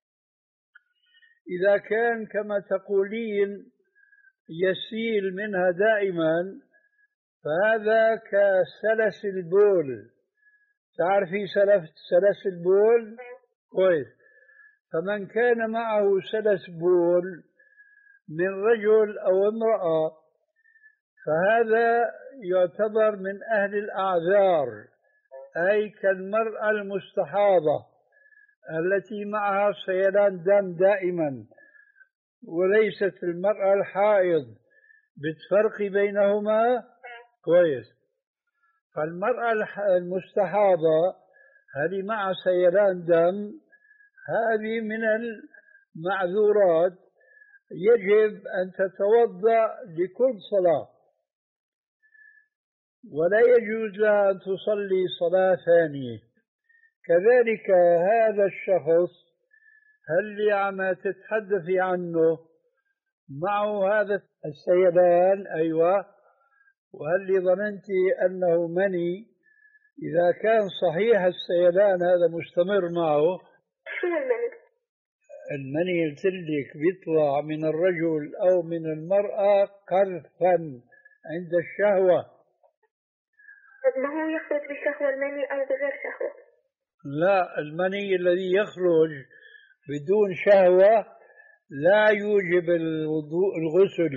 إذا كان كما تقولين يسيل منها دائما، فهذا كسلس البول. تعرفي سلس البول؟ كويس. فمن كان معه سلس بول من رجل أو امرأة فهذا يعتبر من أهل الأعذار، أي كالمرأة المستحاضة التي معها سيلان دم دائما، وليست المرأة الحائض. بتفرقي بينهما؟ كويس. فالمرأة المستحاضة هذه مع سيلان دم، هذه من المعذورات، يجب أن تتوضأ لكل صلاة. ولا يجوز لها أن تصلي صلاة ثانية. كذلك هذا الشخص هل عم تتحدثي عنه معه هذا السيلان؟ أيوة. وهل ظننتي أنه مني؟ إذا كان صحيح السيلان هذا مستمر معه. شو المني؟ المني قلت لك بيطلع من الرجل أو من المرأة قذفا عند الشهوة. طب ما هو يخرج بشهوة المني أو بغير شهوة؟ لا، المني الذي يخرج بدون شهوة لا يوجب الوضوء الغسل.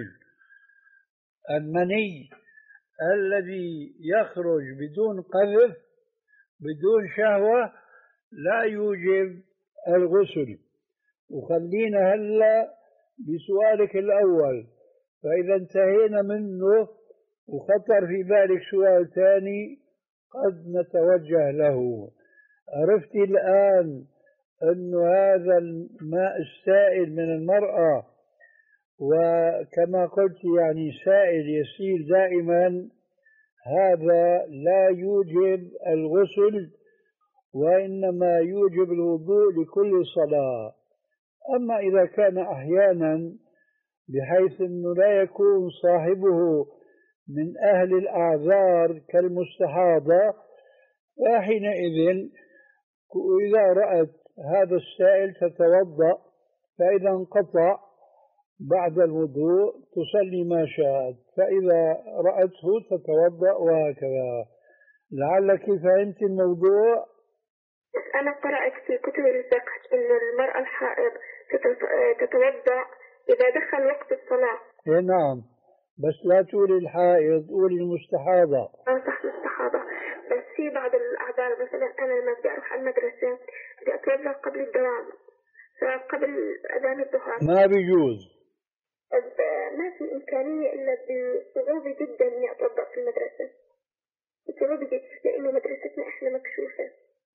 المني الذي يخرج بدون قذف بدون شهوة لا يوجب الغسل. وخلينا هلا بسؤالك الأول، فإذا انتهينا منه وخطر في بالك سؤال ثاني قد نتوجه له. عرفتي الآن أن هذا الماء السائل من المرأة، وكما قلت يعني سائل يسيل دائما، هذا لا يوجب الغسل وإنما يوجب الوضوء لكل صلاة. أما إذا كان أحيانا بحيث أنه لا يكون صاحبه من أهل الأعذار كالمستحاضة، فحينئذ إذا رأت هذا السائل تتوضأ، فإذا انقطع بعد الوضوء تصلي ما شاءت، فإذا رأته تتوضأ، وهكذا. لعلك فهمت الموضوع. أنا قرأت في كتب الفقه أن المرأة الحائض تتوضأ إذا دخل وقت الصلاة. إيه نعم، بس لا تقولي الحائض، قولي المستحاضة. أنا صح مستحاضة، بس في بعض الأعذار، مثلا أنا لما بدي أروح على المدرسة بدي أتوضأ قبل الدوام، قبل أذان الظهر. ما بيجوز. ما في إمكانية إلا بصعوبة جدا إني أتوضأ في المدرسة، بصعوبة جدا، لأنه مدرستنا إحنا مكشوفة.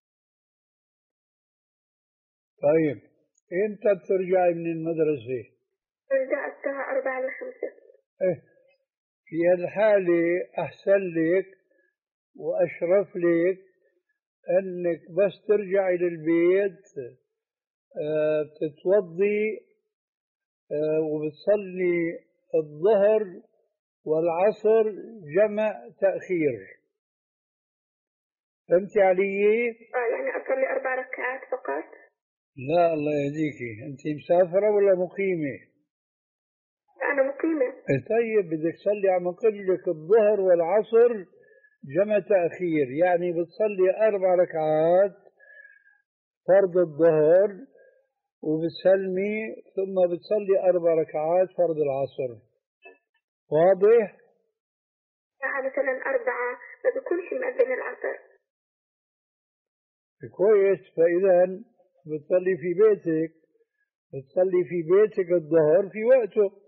طيب إمتى بترجعي من المدرسة؟ برجع الساعة أربعة لخمسة. إيه، في هالحالة أحسن لك وأشرف لك أنك بس ترجعي للبيت آه بتتوضي آه وبتصلي الظهر والعصر جمع تأخير. فهمتي علي؟ آه يعني أصلي أربع ركعات فقط؟ لا الله يهديكي، أنت مسافرة ولا مقيمة؟ أنا مقيمة. طيب بدك تصلي عم أقول لك الظهر والعصر جمع تأخير، يعني بتصلي أربع ركعات فرض الظهر وبتسلمي، ثم بتصلي أربع ركعات فرض العصر. واضح؟ يعني مثلا أربعة ما بيكونش مأذن العصر. كويس، فإذا بتصلي في بيتك، بتصلي في بيتك الظهر في وقته.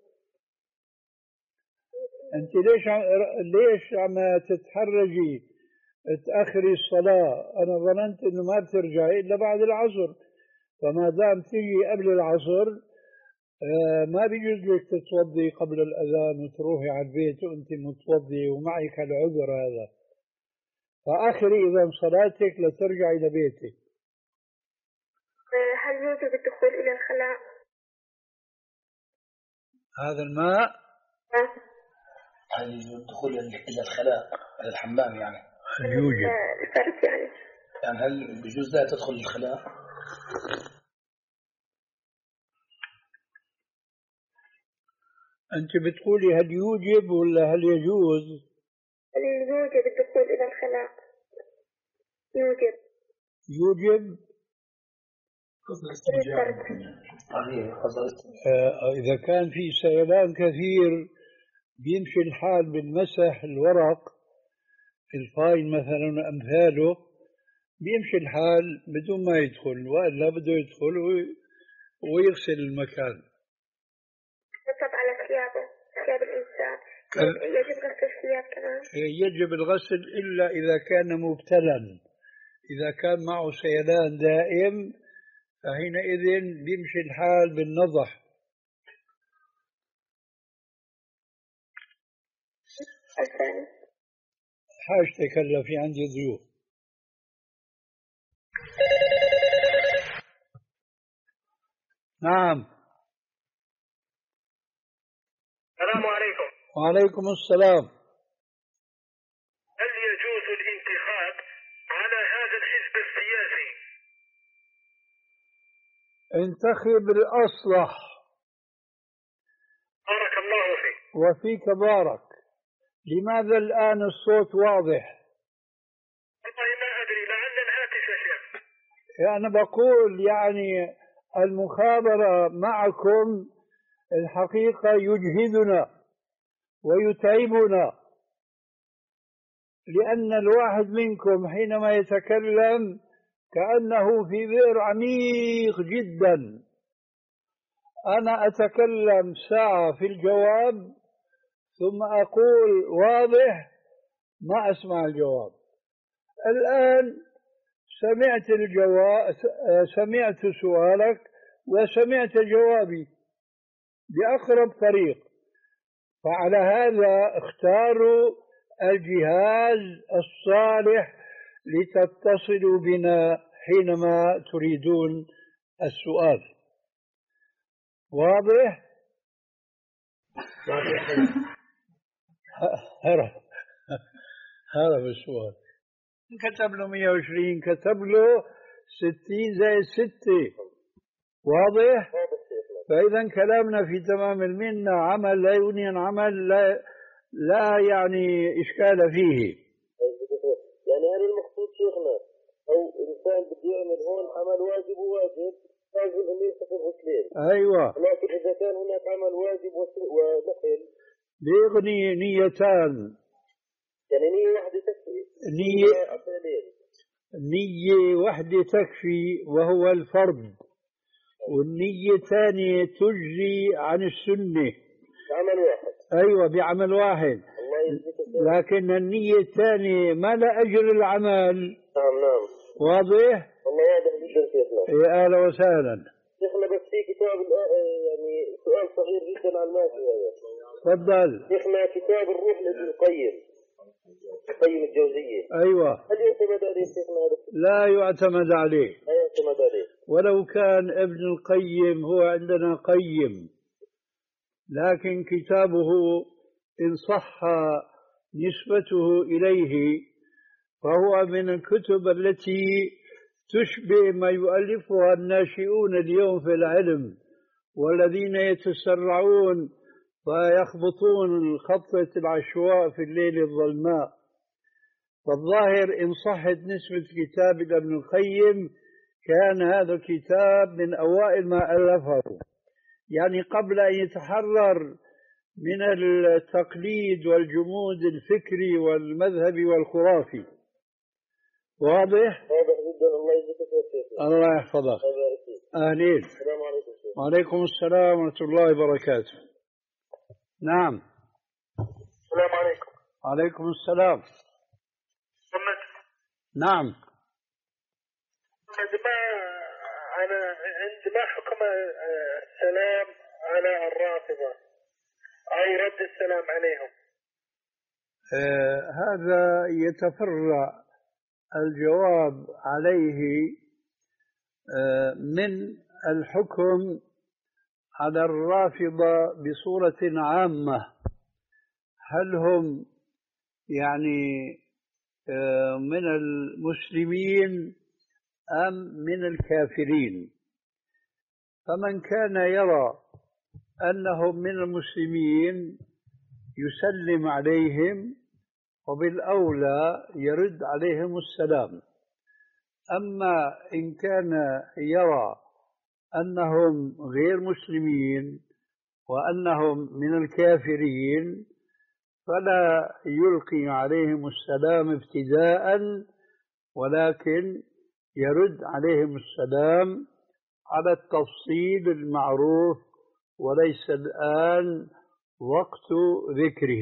أنت ليش عم ليش عم تتحرجي تأخري الصلاة؟ أنا ظننت إنه ما بترجعي إلا بعد العصر، فما دام تيجي قبل العصر آه ما بيجوز لك تتوضي قبل الأذان وتروحي على البيت وأنت متوضي ومعك العذر هذا، فآخري إذا صلاتك لترجعي لبيتك. هل يوجب الدخول إلى الخلاء؟ هذا الماء؟ أه؟ هل يوجب الدخول إلى الخلاء، إلى الحمام يعني؟ يوجب. الفرد يعني. يعني هل بجوز لا تدخل الخلاء؟ أنت بتقولي هل يوجب ولا هل يجوز؟ هل يوجب الدخول إلى الخلاء؟ يوجب. يوجب. آه إذا كان في سيلان كثير بيمشي الحال بالمسح الورق الفاين مثلا أمثاله، بيمشي الحال بدون ما يدخل، وإلا بده يدخل ويغسل المكان. يطب على ثيابه، ثياب الإنسان يجب غسل الثياب كمان؟ يجب الغسل إلا إذا كان مبتلا. إذا كان معه سيلان دائم فحينئذ بيمشي الحال بالنضح. الثاني حاجتك هلا في عندي ضيوف. نعم. السلام عليكم. وعليكم السلام. هل يجوز الانتخاب على هذا الحزب السياسي؟ انتخب الأصلح. بارك الله فيك. وفيك بارك. لماذا الآن الصوت واضح؟ والله ما أدري، لعل الهاتف يا شيخ. يعني بقول يعني المخابرة معكم الحقيقة يجهدنا ويتعبنا، لأن الواحد منكم حينما يتكلم كأنه في بئر عميق جدا. أنا أتكلم ساعة في الجواب ثم أقول واضح، ما أسمع الجواب. الآن سمعت الجواب، سمعت سؤالك وسمعت جوابي بأقرب طريق، فعلى هذا اختاروا الجهاز الصالح لتتصلوا بنا حينما تريدون السؤال. واضح؟ هرب هرب السؤال. كتب له مئة وعشرين، كتب له ستين زائد ستة. واضح؟ فإذا كلامنا في تمام المنة، عمل لا يغني عن عمل، لا, لا يعني إشكال فيه. يعني هل المقصود شيخنا أو إنسان بده يعمل هون عمل واجب وواجب لازم أن ينتخب غسلين؟ أيوة. لكن إذا كان هناك عمل واجب ونفل بيغني نيتان. يعني نية واحدة تكفي. نية نية واحدة تكفي وهو الفرض، والنية الثانية تجزي عن السنة. بعمل واحد. أيوة بعمل واحد. لكن النية الثانية ما لا أجر العمل. نعم نعم. واضح؟ والله واضح جدا شيخنا. يا أهلا وسهلا. شيخنا بس في كتاب يعني سؤال صغير جدا عن الماشي هذا. تفضل. شيخنا كتاب الروح لابن القيم، القيم الجوزية. أيوة. هل يعتمد عليه شيخنا هذا؟ لا يعتمد عليه. لا يعتمد عليه. ولو كان ابن القيم هو عندنا قيم، لكن كتابه إن صح نسبته إليه فهو من الكتب التي تشبه ما يؤلفها الناشئون اليوم في العلم، والذين يتسرعون فيخبطون خطة العشواء في الليل الظلماء. فالظاهر إن صحت نسبة كتاب ابن القيم كان هذا الكتاب من أوائل ما ألفه، يعني قبل أن يتحرر من التقليد والجمود الفكري والمذهبي والخرافي. واضح؟ واضح جدا. الله يجزيك خير. الله يحفظك. أهلين. السلام عليكم. وعليكم السلام ورحمة الله وبركاته. نعم. السلام عليكم. وعليكم السلام. محمد. نعم. محمد، ما أنا عند ما حكم السلام على الرافضة أو رد السلام عليهم؟ آه هذا يتفرع الجواب عليه آه من الحكم على الرافضة بصورة عامة. هل هم يعني آه من المسلمين أم من الكافرين؟ فمن كان يرى أنهم من المسلمين يسلم عليهم، وبالأولى يرد عليهم السلام. أما إن كان يرى أنهم غير مسلمين وأنهم من الكافرين فلا يلقي عليهم السلام ابتداء، ولكن يرد عليهم السلام على التفصيل المعروف، وليس الآن وقت ذكره.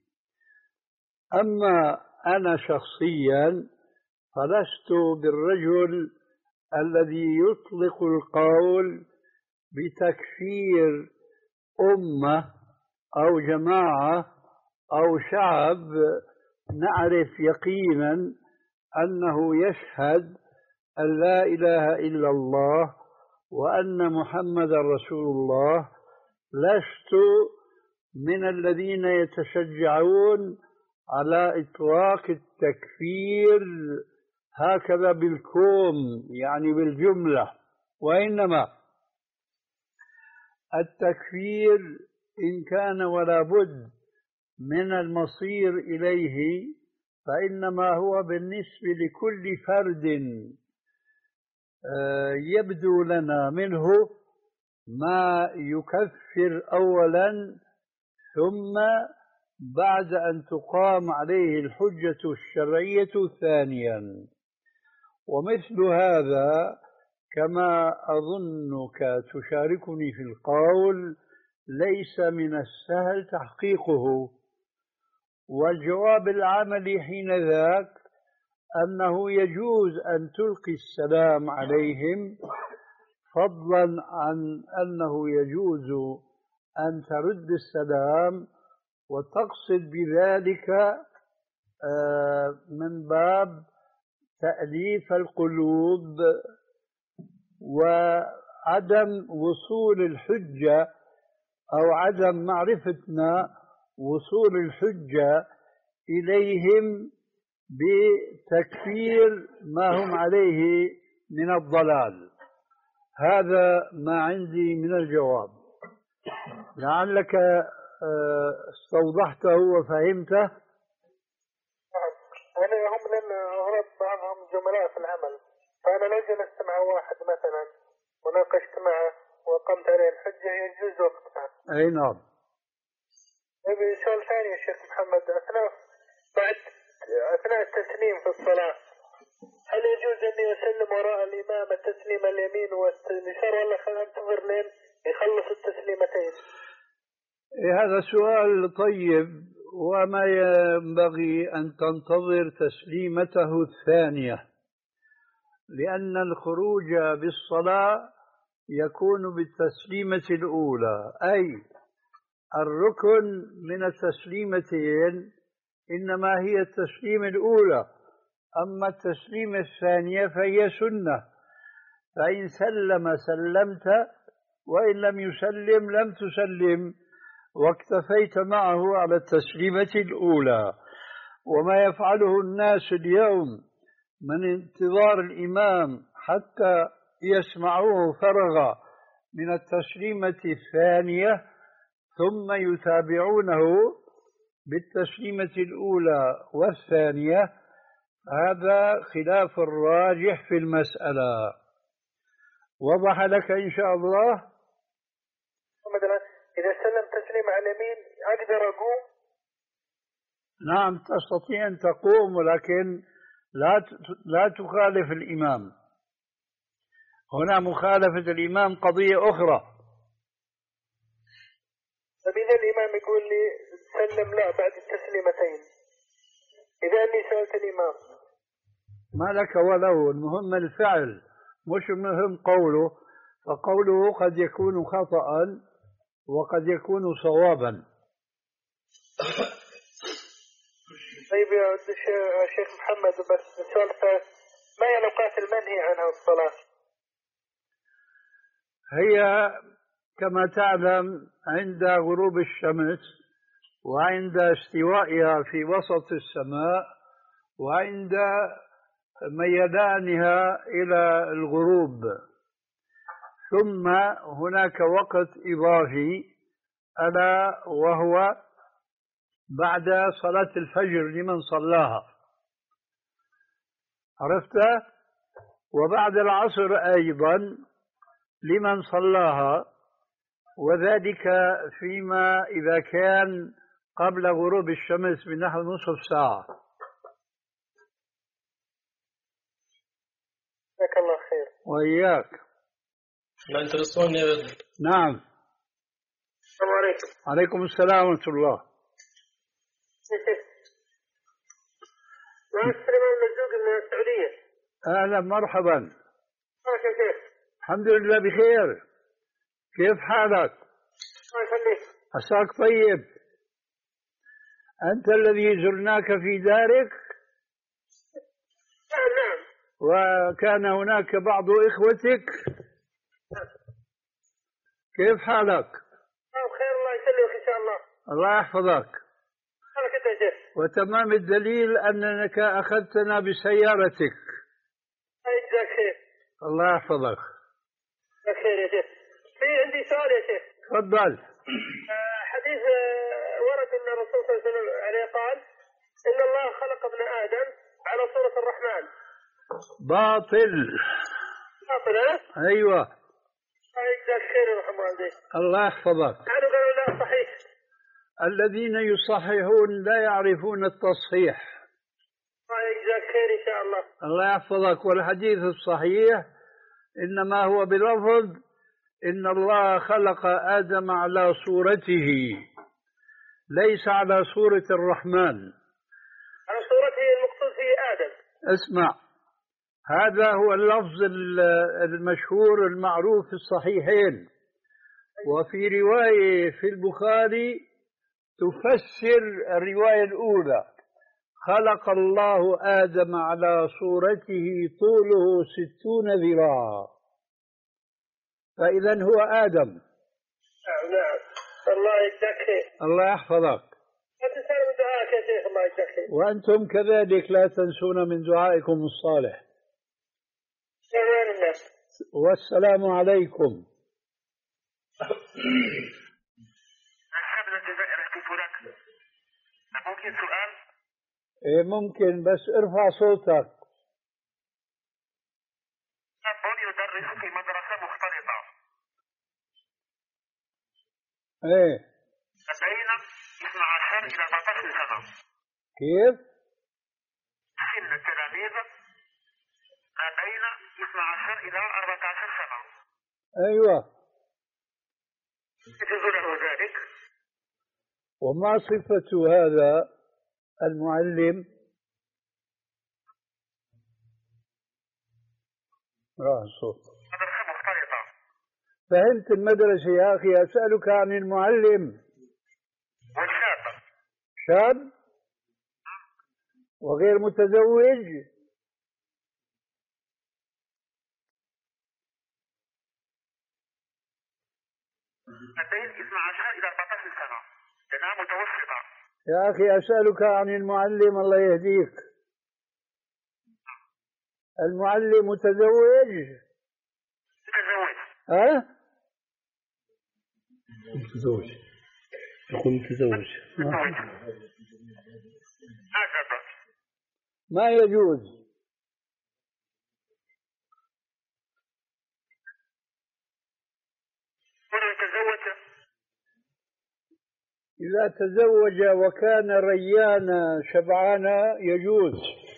أما أنا شخصيا فلست بالرجل الذي يطلق القول بتكفير أمة أو جماعة أو شعب نعرف يقينا أنه يشهد أن لا إله إلا الله وأن محمد رسول الله، لست من الذين يتشجعون على إطلاق التكفير هكذا بالكوم، يعني بالجملة، وإنما التكفير إن كان ولا بد من المصير إليه فإنما هو بالنسبة لكل فرد يبدو لنا منه ما يكفر أولا، ثم بعد أن تقام عليه الحجة الشرعية ثانيا. ومثل هذا كما أظنك تشاركني في القول ليس من السهل تحقيقه، والجواب العملي حين ذاك أنه يجوز أن تلقي السلام عليهم، فضلا عن أنه يجوز أن ترد السلام وتقصد بذلك من باب تأليف القلوب وعدم وصول الحجة أو عدم معرفتنا وصول الحجة إليهم بتكفير ما هم عليه من الضلال. هذا ما عندي من الجواب، لعلك استوضحته وفهمته. أنا هم لأن أغلب بعضهم زملاء في العمل، فأنا لو جلست مع واحد مثلا وناقشت معه وقمت عليه الحجة يجوز وقتها. أي نعم. سؤال ثاني يا شيخ محمد، أثناء بعد أثناء التسليم في الصلاة هل يجوز أني أسلم وراء الإمام التسليم اليمين واليسار ولا خلينا ننتظر لين يخلص التسليمتين؟ هذا سؤال طيب، وما ينبغي أن تنتظر تسليمته الثانية، لأن الخروج بالصلاة يكون بالتسليمة الأولى، أي الركن من التسليمتين إنما هي التسليمة الأولى، أما التسليمة الثانية فهي سنة، فإن سلم سلمت وإن لم يسلم لم تسلم واكتفيت معه على التسليمة الأولى. وما يفعله الناس اليوم من انتظار الإمام حتى يسمعوه فرغ من التسليمة الثانية ثم يتابعونه بالتسليمة الأولى والثانية، هذا خلاف الراجح في المسألة. وضح لك إن شاء الله؟ مثلا إذا سلم تسليم على اليمين أقدر أقوم؟ نعم تستطيع أن تقوم، ولكن لا لا تخالف الإمام. هنا مخالفة الإمام قضية أخرى. طيب إذا الإمام يقول لي سلم لا بعد التسليمتين، إذا أني سألت الإمام ما لك وله، المهم الفعل مش المهم قوله، فقوله قد يكون خطأ وقد يكون صوابا. طيب يا شيخ محمد، بس السؤال الثالث، ما هي الأوقات المنهي عنها الصلاة؟ هي كما تعلم عند غروب الشمس، وعند استوائها في وسط السماء، وعند ميلانها إلى الغروب. ثم هناك وقت إضافي ألا وهو بعد صلاة الفجر لمن صلاها، عرفت؟ وبعد العصر أيضا لمن صلاها، وذلك فيما إذا كان قبل غروب الشمس بنحو نصف ساعة. جزاك الله خير. وإياك. لا انترسون يا بدر. نعم. السلام عليكم. عليكم السلام ورحمة الله. معك سليمان المرزوقي من السعودية. أهلا مرحبا. ماشي كيف؟ الحمد لله بخير. كيف حالك؟ الله يخليك. عساك طيب. أنت الذي زرناك في دارك؟ نعم. وكان هناك بعض إخوتك؟ كيف حالك؟ بخير الله يسلمك إن شاء الله. الله يحفظك. أنا كنت يا شيخ. وتمام الدليل أنك أخذتنا بسيارتك. جزاك خير. الله يحفظك. خير يا شيخ. في عندي سؤال يا شيخ. تفضل. حديث ورد أن الرسول صلى الله عليه وسلم عليه قال إن الله خلق ابن آدم على صورة الرحمن. باطل. باطل ها؟ أيوة. جزاك خير يا رحمة الله. الله يحفظك. قالوا قالوا لا صحيح. الذين يصححون لا يعرفون التصحيح. جزاك خير إن شاء الله. الله يحفظك. والحديث الصحيح إنما هو بلفظ إن الله خلق آدم على صورته ليس على صورة الرحمن. على صورته المقصود فيه آدم. اسمع، هذا هو اللفظ المشهور المعروف في الصحيحين. وفي رواية في البخاري تفسر الرواية الأولى: خلق الله آدم على صورته طوله ستون ذراع، فإذا هو آدم. نعم نعم. الله يجزاك خير. الله يحفظك. لا تنسون من دعائك يا شيخ. الله يجزاك خير. وأنتم كذلك لا تنسون من دعائكم الصالح. أمان الناس. والسلام عليكم. ممكن سؤال؟ إيه ممكن، بس ارفع صوتك. أبون يدرس في مدرسة مختلطة. إيه. بين اثنا عشر إلى أربعة عشر سنة. كيف؟ سن التلاميذ ما بين اثنا عشر إلى أربعة عشر سنة. أيوة. يجوز له ذلك؟ وما صفة هذا المعلم؟ راح الصوت. مدرسة مختلطة. فهمت المدرسة يا أخي. أسألك عن المعلم. والشاب. شاب وغير متزوج. بين اثنا عشر إلى أربعة عشر سنة. سنة متوسطة. يا أخي أسألك عن المعلم الله يهديك. المعلم متزوج؟ متزوج. ها؟ متزوج. يقول متزوج. هكذا. ما يجوز. إذا تزوج وكان ريانا شبعانا يجوز.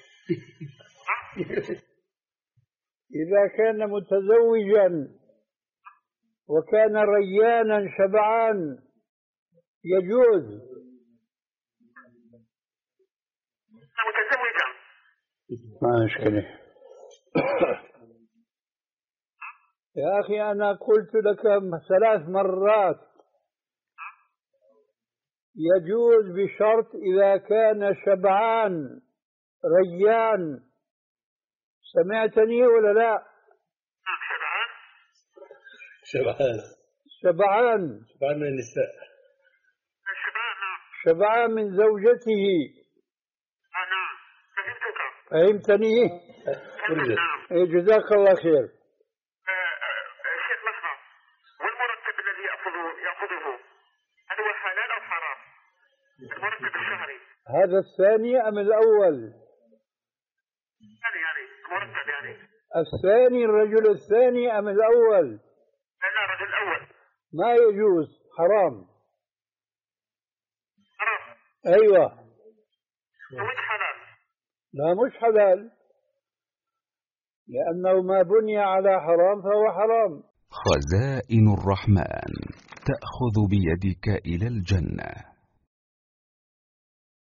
إذا كان متزوجا وكان ريانا شبعان يجوز. متزوجا. ما مشكلة. يا أخي أنا قلت لك ثلاث مرات يجوز بشرط إذا كان شبعان ريان. سمعتني ولا لا؟ شبعان. شبعان. شبعان. شبعان من النساء. شبعان من زوجته. نعم فهمتك. فهمتني؟ نعم. جزاك الله خير. شيخ لحظة، والمرتب الذي يأخذه يأخذه هل هو حلال أو حرام؟ المرتب الشهري. هذا الثاني أم الأول؟ الثاني يعني المرتب يعني. الثاني الرجل الثاني أم الأول؟ لا الرجل الأول. ما يجوز، حرام. حرام. أيوة. مش حلال. لا مش حلال، لأنه ما بني على حرام فهو حرام. خزائن الرحمن تأخذ بيدك إلى الجنة.